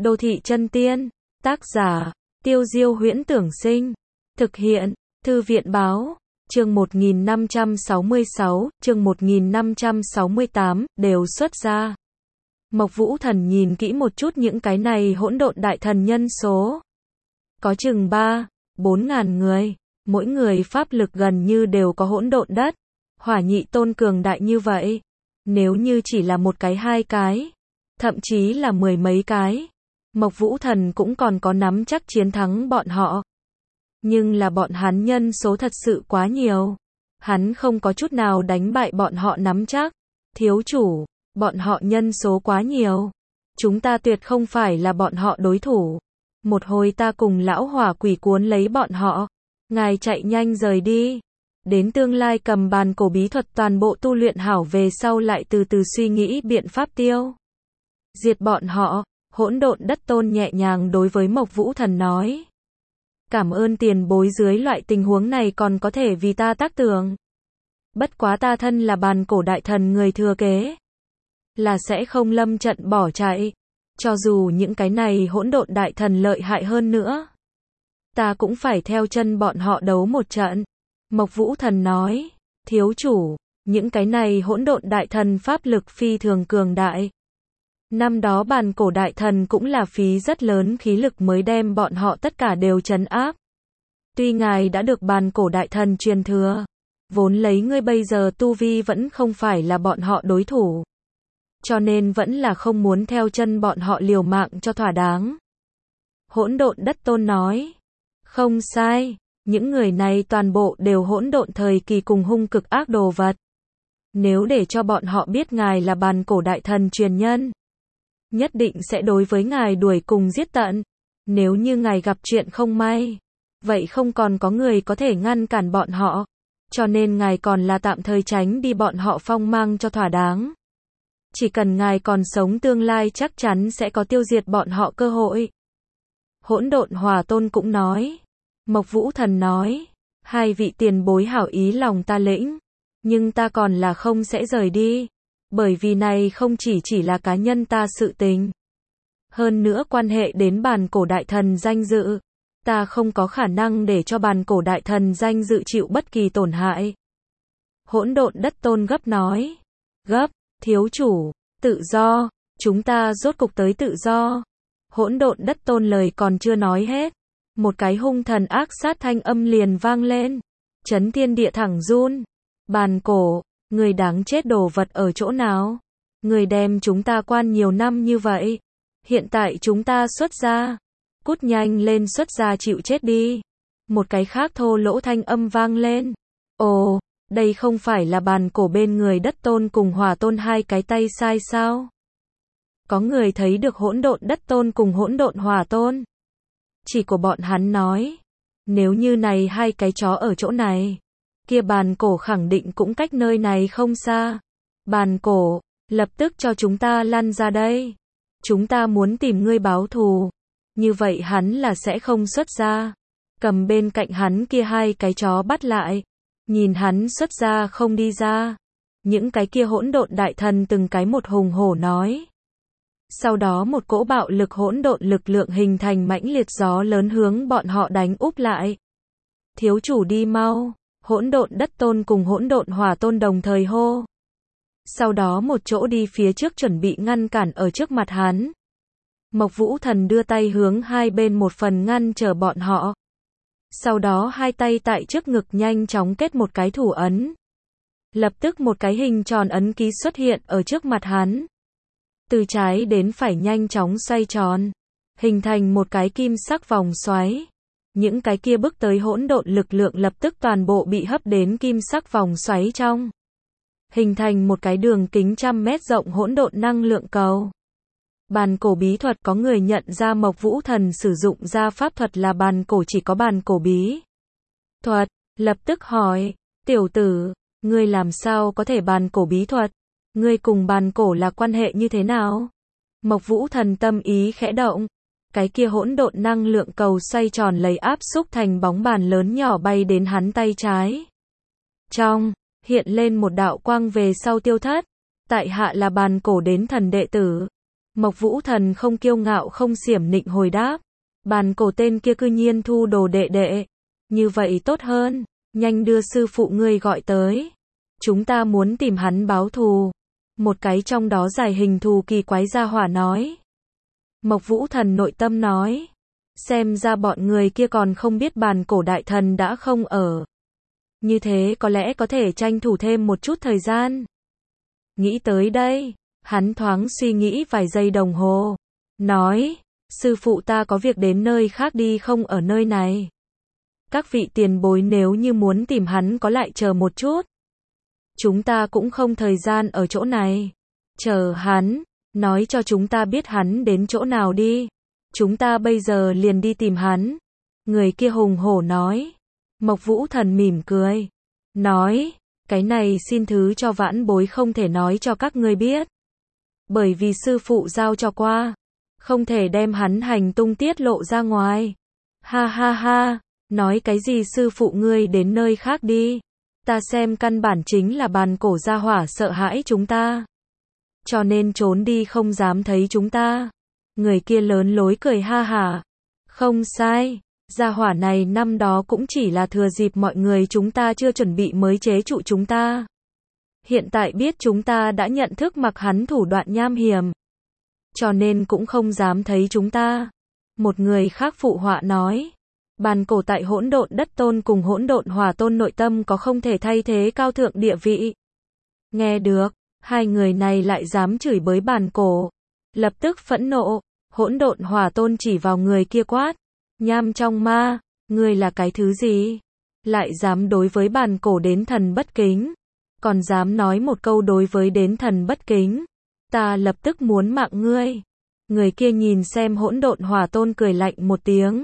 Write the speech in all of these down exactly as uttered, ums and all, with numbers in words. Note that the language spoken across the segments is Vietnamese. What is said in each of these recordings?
Đô thị chân tiên. Tác giả, Tiêu Diêu Huyễn Tưởng Sinh. Thực hiện, Thư viện Báo. Chương một nghìn năm trăm sáu mươi sáu, chương một nghìn năm trăm sáu mươi tám, đều xuất ra. Mộc Vũ Thần nhìn kỹ một chút những cái này hỗn độn đại thần nhân số. Có chừng ba, bốn ngàn người, mỗi người pháp lực gần như đều có hỗn độn đất. Hỏa nhị tôn cường đại như vậy. Nếu như chỉ là một cái hai cái, thậm chí là mười mấy cái, Mộc Vũ Thần cũng còn có nắm chắc chiến thắng bọn họ. Nhưng là bọn hắn nhân số thật sự quá nhiều. Hắn không có chút nào đánh bại bọn họ nắm chắc. Thiếu chủ, bọn họ nhân số quá nhiều. Chúng ta tuyệt không phải là bọn họ đối thủ. Một hồi ta cùng lão hỏa quỷ cuốn lấy bọn họ. Ngài chạy nhanh rời đi. Đến tương lai cầm bàn cổ bí thuật toàn bộ tu luyện hảo về sau lại từ từ suy nghĩ biện pháp tiêu diệt bọn họ. Hỗn độn đất tôn nhẹ nhàng đối với Mộc Vũ Thần nói. Cảm ơn tiền bối, dưới loại tình huống này còn có thể vì ta tác tường. Bất quá ta thân là bàn cổ đại thần người thừa kế, là sẽ không lâm trận bỏ chạy. Cho dù những cái này hỗn độn đại thần lợi hại hơn nữa, ta cũng phải theo chân bọn họ đấu một trận. Mộc Vũ Thần nói, thiếu chủ, những cái này hỗn độn đại thần pháp lực phi thường cường đại. Năm đó bàn cổ đại thần cũng là phí rất lớn khí lực mới đem bọn họ tất cả đều trấn áp. Tuy ngài đã được bàn cổ đại thần truyền thừa, vốn lấy ngươi bây giờ tu vi vẫn không phải là bọn họ đối thủ. Cho nên vẫn là không muốn theo chân bọn họ liều mạng cho thỏa đáng. Hỗn độn đất tôn nói, không sai, những người này toàn bộ đều hỗn độn thời kỳ cùng hung cực ác đồ vật. Nếu để cho bọn họ biết ngài là bàn cổ đại thần truyền nhân, nhất định sẽ đối với ngài đuổi cùng giết tận. Nếu như ngài gặp chuyện không may, vậy không còn có người có thể ngăn cản bọn họ. Cho nên ngài còn là tạm thời tránh đi bọn họ phong mang cho thỏa đáng. Chỉ cần ngài còn sống, tương lai chắc chắn sẽ có tiêu diệt bọn họ cơ hội. Hỗn độn Hỏa Tôn cũng nói. Mộc Vũ Thần nói, hai vị tiền bối hảo ý lòng ta lĩnh, nhưng ta còn là không sẽ rời đi. Bởi vì này không chỉ chỉ là cá nhân ta sự tình, hơn nữa quan hệ đến bàn cổ đại thần danh dự. Ta không có khả năng để cho bàn cổ đại thần danh dự chịu bất kỳ tổn hại. Hỗn độn đất tôn gấp nói. Gấp, thiếu chủ, tự do, chúng ta rốt cục tới tự do. Hỗn độn đất tôn lời còn chưa nói hết, một cái hung thần ác sát thanh âm liền vang lên. Chấn thiên địa thẳng run. Bàn cổ, người đáng chết đồ vật ở chỗ nào? Người đem chúng ta quan nhiều năm như vậy, hiện tại chúng ta xuất ra. Cút nhanh lên xuất ra chịu chết đi. Một cái khác thô lỗ thanh âm vang lên. Ồ, đây không phải là bàn cổ bên người đất tôn cùng hỏa tôn hai cái tay sai sao? Có người thấy được hỗn độn đất tôn cùng hỗn độn hỏa tôn. Chỉ của bọn hắn nói, nếu như này hai cái chó ở chỗ này, kia bàn cổ khẳng định cũng cách nơi này không xa. Bàn cổ, lập tức cho chúng ta lăn ra đây. Chúng ta muốn tìm ngươi báo thù. Như vậy hắn là sẽ không xuất ra. Cầm bên cạnh hắn kia hai cái chó bắt lại. Nhìn hắn xuất ra không đi ra. Những cái kia hỗn độn đại thần từng cái một hùng hổ nói. Sau đó một cỗ bạo lực hỗn độn lực lượng hình thành mãnh liệt gió lớn hướng bọn họ đánh úp lại. Thiếu chủ đi mau. Hỗn độn đất tôn cùng hỗn độn hỏa tôn đồng thời hô. Sau đó một chỗ đi phía trước chuẩn bị ngăn cản ở trước mặt hắn. Mộc Vũ Thần đưa tay hướng hai bên một phần ngăn trở bọn họ. Sau đó hai tay tại trước ngực nhanh chóng kết một cái thủ ấn. Lập tức một cái hình tròn ấn ký xuất hiện ở trước mặt hắn. Từ trái đến phải nhanh chóng xoay tròn, hình thành một cái kim sắc vòng xoáy. Những cái kia bước tới hỗn độn lực lượng lập tức toàn bộ bị hấp đến kim sắc vòng xoáy trong. Hình thành một cái đường kính trăm mét rộng hỗn độn năng lượng cầu. Bàn cổ bí thuật, có người nhận ra Mộc Vũ Thần sử dụng ra pháp thuật là bàn cổ chỉ có bàn cổ bí thuật, lập tức hỏi, tiểu tử, ngươi làm sao có thể bàn cổ bí thuật? Ngươi cùng bàn cổ là quan hệ như thế nào? Mộc Vũ Thần tâm ý khẽ động. Cái kia hỗn độn năng lượng cầu xoay tròn lấy áp xúc thành bóng bàn lớn nhỏ bay đến hắn tay trái. Trong, hiện lên một đạo quang về sau tiêu thất. Tại hạ là bàn cổ đến thần đệ tử. Mộc Vũ Thần không kiêu ngạo không xiểm nịnh hồi đáp. Bàn cổ tên kia cư nhiên thu đồ đệ đệ. Như vậy tốt hơn, nhanh đưa sư phụ ngươi gọi tới. Chúng ta muốn tìm hắn báo thù. Một cái trong đó giải hình thù kỳ quái gia hỏa nói. Mộc Vũ Thần nội tâm nói. Xem ra bọn người kia còn không biết bàn cổ đại thần đã không ở. Như thế có lẽ có thể tranh thủ thêm một chút thời gian. Nghĩ tới đây, hắn thoáng suy nghĩ vài giây đồng hồ. Nói, sư phụ ta có việc đến nơi khác đi không ở nơi này. Các vị tiền bối nếu như muốn tìm hắn có lại chờ một chút. Chúng ta cũng không thời gian ở chỗ này. Chờ hắn, nói cho chúng ta biết hắn đến chỗ nào đi. Chúng ta bây giờ liền đi tìm hắn. Người kia hùng hổ nói. Mộc Vũ Thần mỉm cười. Nói, cái này xin thứ cho vãn bối không thể nói cho các ngươi biết. Bởi vì sư phụ giao cho qua. Không thể đem hắn hành tung tiết lộ ra ngoài. Ha ha ha, nói cái gì sư phụ ngươi đến nơi khác đi. Ta xem căn bản chính là bàn cổ gia hỏa sợ hãi chúng ta. Cho nên trốn đi không dám thấy chúng ta. Người kia lớn lối cười ha hả. Không sai, gia hỏa này năm đó cũng chỉ là thừa dịp mọi người chúng ta chưa chuẩn bị mới chế trụ chúng ta. Hiện tại biết chúng ta đã nhận thức mặc hắn thủ đoạn nham hiểm. Cho nên cũng không dám thấy chúng ta. Một người khác phụ họa nói. Bàn cổ tại hỗn độn đất tôn cùng hỗn độn hỏa tôn nội tâm có không thể thay thế cao thượng địa vị. Nghe được, hai người này lại dám chửi bới bàn cổ. Lập tức phẫn nộ, hỗn độn hỏa tôn chỉ vào người kia quát. Nham trong ma, ngươi là cái thứ gì? Lại dám đối với bàn cổ đến thần bất kính. Còn dám nói một câu đối với đến thần bất kính. Ta lập tức muốn mạng ngươi. Người kia nhìn xem hỗn độn hỏa tôn cười lạnh một tiếng.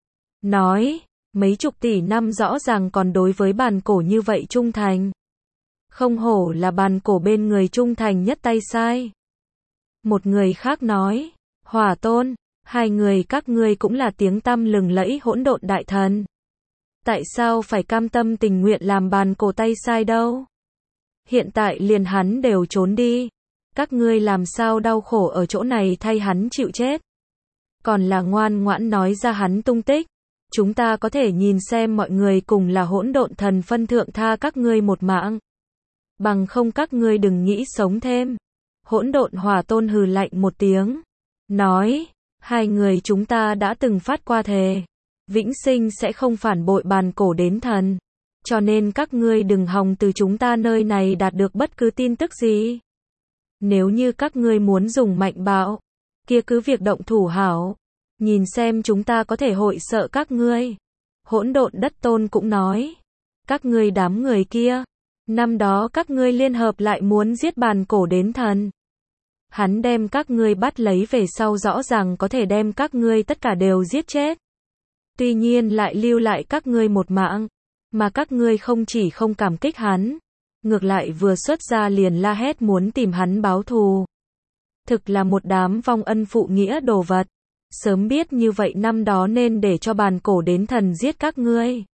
Nói, mấy chục tỷ năm rõ ràng còn đối với bàn cổ như vậy trung thành. Không hổ là bàn cổ bên người trung thành nhất tay sai. Một người khác nói, hỏa tôn, hai người các ngươi cũng là tiếng tăm lừng lẫy hỗn độn đại thần. Tại sao phải cam tâm tình nguyện làm bàn cổ tay sai đâu? Hiện tại liền hắn đều trốn đi. Các ngươi làm sao đau khổ ở chỗ này thay hắn chịu chết. Còn là ngoan ngoãn nói ra hắn tung tích. Chúng ta có thể nhìn xem mọi người cùng là hỗn độn thần phân thượng tha các ngươi một mạng. Bằng không các ngươi đừng nghĩ sống thêm. Hỗn độn hỏa tôn hừ lạnh một tiếng. Nói, hai người chúng ta đã từng phát qua thề. Vĩnh sinh sẽ không phản bội bàn cổ đến thần. Cho nên các ngươi đừng hòng từ chúng ta nơi này đạt được bất cứ tin tức gì. Nếu như các ngươi muốn dùng mạnh bạo, kia cứ việc động thủ hảo. Nhìn xem chúng ta có thể hội sợ các ngươi. Hỗn độn đất tôn cũng nói. Các ngươi đám người kia. Năm đó các ngươi liên hợp lại muốn giết bàn cổ đến thần. Hắn đem các ngươi bắt lấy về sau rõ ràng có thể đem các ngươi tất cả đều giết chết. Tuy nhiên lại lưu lại các ngươi một mạng. Mà các ngươi không chỉ không cảm kích hắn. Ngược lại vừa xuất ra liền la hét muốn tìm hắn báo thù. Thực là một đám vong ân phụ nghĩa đồ vật. Sớm biết như vậy năm đó nên để cho bàn cổ đến thần giết các ngươi.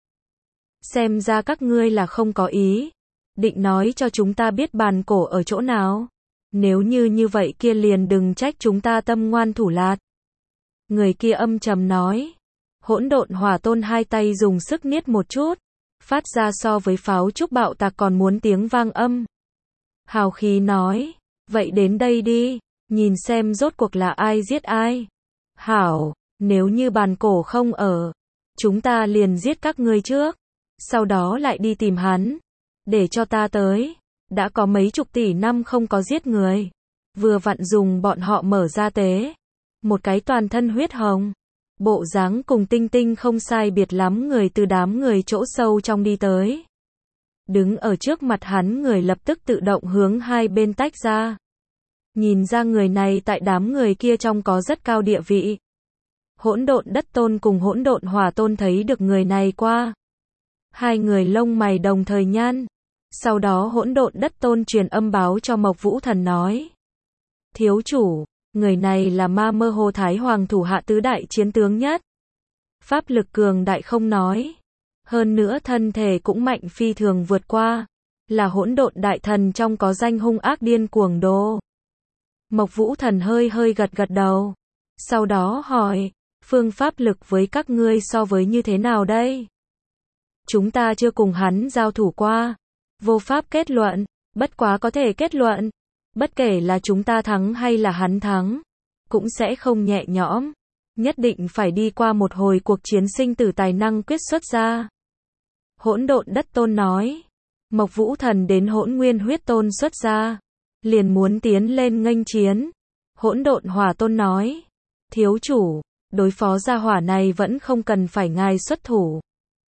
Xem ra các ngươi là không có ý. Định nói cho chúng ta biết bàn cổ ở chỗ nào. Nếu như như vậy kia liền đừng trách chúng ta tâm ngoan thủ lạt. Người kia âm trầm nói. Hỗn độn hỏa tôn hai tay dùng sức niết một chút. Phát ra so với pháo trúc bạo tạc còn muốn tiếng vang âm. Hào khí nói. Vậy đến đây đi. Nhìn xem rốt cuộc là ai giết ai. Hảo, nếu như bàn cổ không ở. Chúng ta liền giết các ngươi trước. Sau đó lại đi tìm hắn. Để cho ta tới. Đã có mấy chục tỷ năm không có giết người. Vừa vặn dùng bọn họ mở ra tế. Một cái toàn thân huyết hồng. Bộ dáng cùng Tinh Tinh không sai biệt lắm người từ đám người chỗ sâu trong đi tới. Đứng ở trước mặt hắn người lập tức tự động hướng hai bên tách ra. Nhìn ra người này tại đám người kia trong có rất cao địa vị. Hỗn độn đất tôn cùng hỗn độn hỏa tôn thấy được người này qua. Hai người lông mày đồng thời nhăn. Sau đó hỗn độn đất tôn truyền âm báo cho Mộc Vũ Thần nói. Thiếu chủ, người này là ma mơ hồ Thái Hoàng thủ hạ tứ đại chiến tướng nhất. Pháp lực cường đại không nói. Hơn nữa thân thể cũng mạnh phi thường vượt qua. Là hỗn độn đại thần trong có danh hung ác điên cuồng đồ. Mộc Vũ Thần hơi hơi gật gật đầu. Sau đó hỏi, phương pháp lực với các ngươi so với như thế nào đây? Chúng ta chưa cùng hắn giao thủ qua. Vô pháp kết luận, bất quá có thể kết luận. Bất kể là chúng ta thắng hay là hắn thắng, cũng sẽ không nhẹ nhõm. Nhất định phải đi qua một hồi cuộc chiến sinh tử tài năng quyết xuất ra. Hỗn độn đất tôn nói. Mộc Vũ Thần đến hỗn nguyên huyết tôn xuất ra. Liền muốn tiến lên nghênh chiến. Hỗn độn hỏa tôn nói. Thiếu chủ, đối phó gia hỏa này vẫn không cần phải ngài xuất thủ.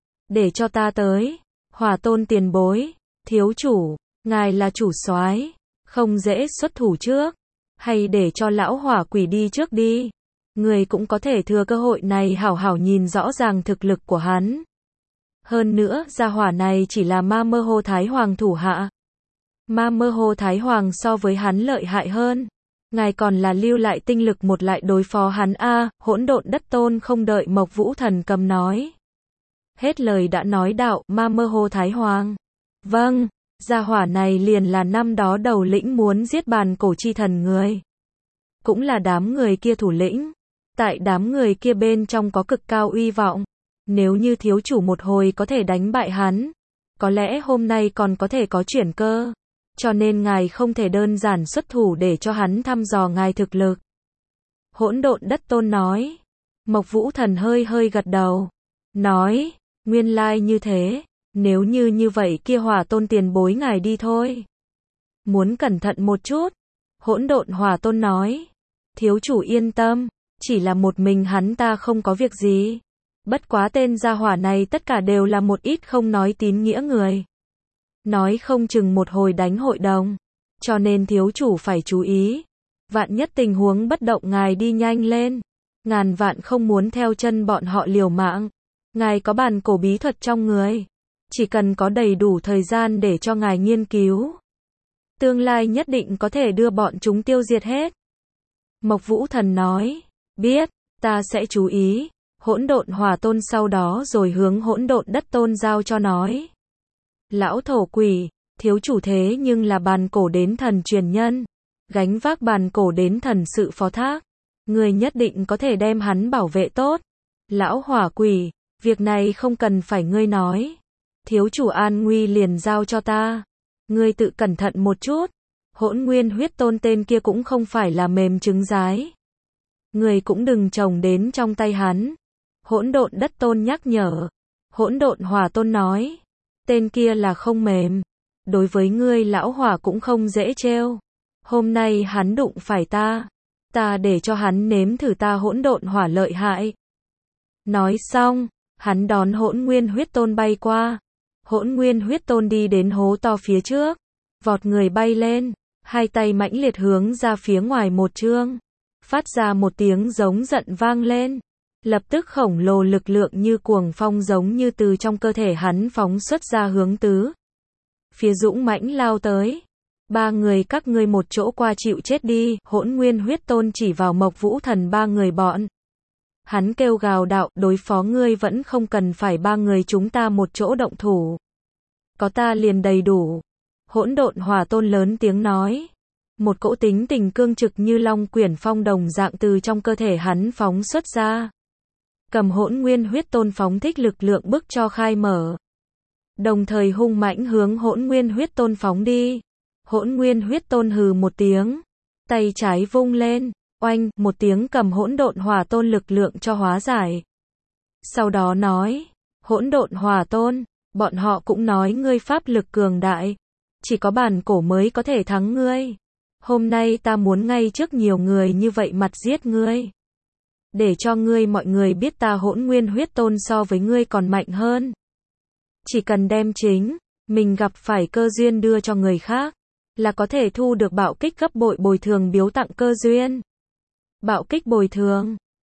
Để cho ta tới. Hỏa tôn tiền bối. Thiếu chủ, ngài là chủ soái, không dễ xuất thủ trước. Hay để cho lão hỏa quỷ đi trước đi. Người cũng có thể thừa cơ hội này hảo hảo nhìn rõ ràng thực lực của hắn. Hơn nữa, gia hỏa này chỉ là ma mơ hồ Thái Hoàng thủ hạ. Ma mơ hồ Thái Hoàng so với hắn lợi hại hơn. Ngài còn là lưu lại tinh lực một lại đối phó hắn a. Hỗn độn đất tôn không đợi Mộc Vũ Thần cầm nói. Hết lời đã nói đạo, ma mơ hồ Thái Hoàng. Vâng, gia hỏa này liền là năm đó đầu lĩnh muốn giết bàn cổ chi thần người. Cũng là đám người kia thủ lĩnh. Tại đám người kia bên trong có cực cao uy vọng. Nếu như thiếu chủ một hồi có thể đánh bại hắn, có lẽ hôm nay còn có thể có chuyển cơ. Cho nên ngài không thể đơn giản xuất thủ để cho hắn thăm dò ngài thực lực. Hỗn độn đất tôn nói. Mộc Vũ Thần hơi hơi gật đầu. Nói, nguyên lai như thế, nếu như như vậy kia hỏa tôn tiền bối ngài đi thôi. Muốn cẩn thận một chút. Hỗn độn hỏa tôn nói. Thiếu chủ yên tâm, chỉ là một mình hắn ta không có việc gì. Bất quá tên gia hỏa này tất cả đều là một ít không nói tín nghĩa người. Nói không chừng một hồi đánh hội đồng. Cho nên thiếu chủ phải chú ý. Vạn nhất tình huống bất động ngài đi nhanh lên. Ngàn vạn không muốn theo chân bọn họ liều mạng. Ngài có bàn cổ bí thuật trong người. Chỉ cần có đầy đủ thời gian để cho ngài nghiên cứu. Tương lai nhất định có thể đưa bọn chúng tiêu diệt hết. Mộc Vũ Thần nói. Biết, ta sẽ chú ý. Hỗn độn hỏa tôn sau đó rồi hướng hỗn độn đất tôn giao cho nói. Lão thổ quỷ, thiếu chủ thế nhưng là bàn cổ đến thần truyền nhân. Gánh vác bàn cổ đến thần sự phó thác. Người nhất định có thể đem hắn bảo vệ tốt. Lão hỏa quỷ, việc này không cần phải ngươi nói. Thiếu chủ an nguy liền giao cho ta. Ngươi tự cẩn thận một chút. Hỗn nguyên huyết tôn tên kia cũng không phải là mềm trứng rái. Người cũng đừng trồng đến trong tay hắn. Hỗn độn đất tôn nhắc nhở. Hỗn độn hỏa tôn nói. Tên kia là không mềm. Đối với ngươi lão hỏa cũng không dễ trêu. Hôm nay hắn đụng phải ta. Ta để cho hắn nếm thử ta hỗn độn hỏa lợi hại. Nói xong, hắn đón hỗn nguyên huyết tôn bay qua. Hỗn nguyên huyết tôn đi đến hố to phía trước. Vọt người bay lên. Hai tay mãnh liệt hướng ra phía ngoài một chương. Phát ra một tiếng giống giận vang lên. Lập tức khổng lồ lực lượng như cuồng phong giống như từ trong cơ thể hắn phóng xuất ra hướng tứ. Phía dũng mãnh lao tới. Ba người các ngươi một chỗ qua chịu chết đi. Hỗn nguyên huyết tôn chỉ vào Mộc Vũ Thần ba người bọn. Hắn kêu gào đạo, đối phó ngươi vẫn không cần phải ba người chúng ta một chỗ động thủ. Có ta liền đầy đủ. Hỗn độn hỏa tôn lớn tiếng nói. Một cỗ tính tình cương trực như long quyển phong đồng dạng từ trong cơ thể hắn phóng xuất ra. Cầm hỗn nguyên huyết tôn phóng thích lực lượng bức cho khai mở. Đồng thời hung mãnh hướng hỗn nguyên huyết tôn phóng đi. Hỗn nguyên huyết tôn hừ một tiếng. Tay trái vung lên. Oanh, một tiếng cầm hỗn độn hỏa tôn lực lượng cho hóa giải. Sau đó nói. Hỗn độn hỏa tôn. Bọn họ cũng nói ngươi pháp lực cường đại. Chỉ có bản cổ mới có thể thắng ngươi. Hôm nay ta muốn ngay trước nhiều người như vậy mặt giết ngươi. Để cho ngươi mọi người biết ta hỗn nguyên huyết tôn so với ngươi còn mạnh hơn. Chỉ cần đem chính, mình gặp phải cơ duyên đưa cho người khác, là có thể thu được bạo kích gấp bội bồi thường biếu tặng cơ duyên. Bạo kích bồi thường.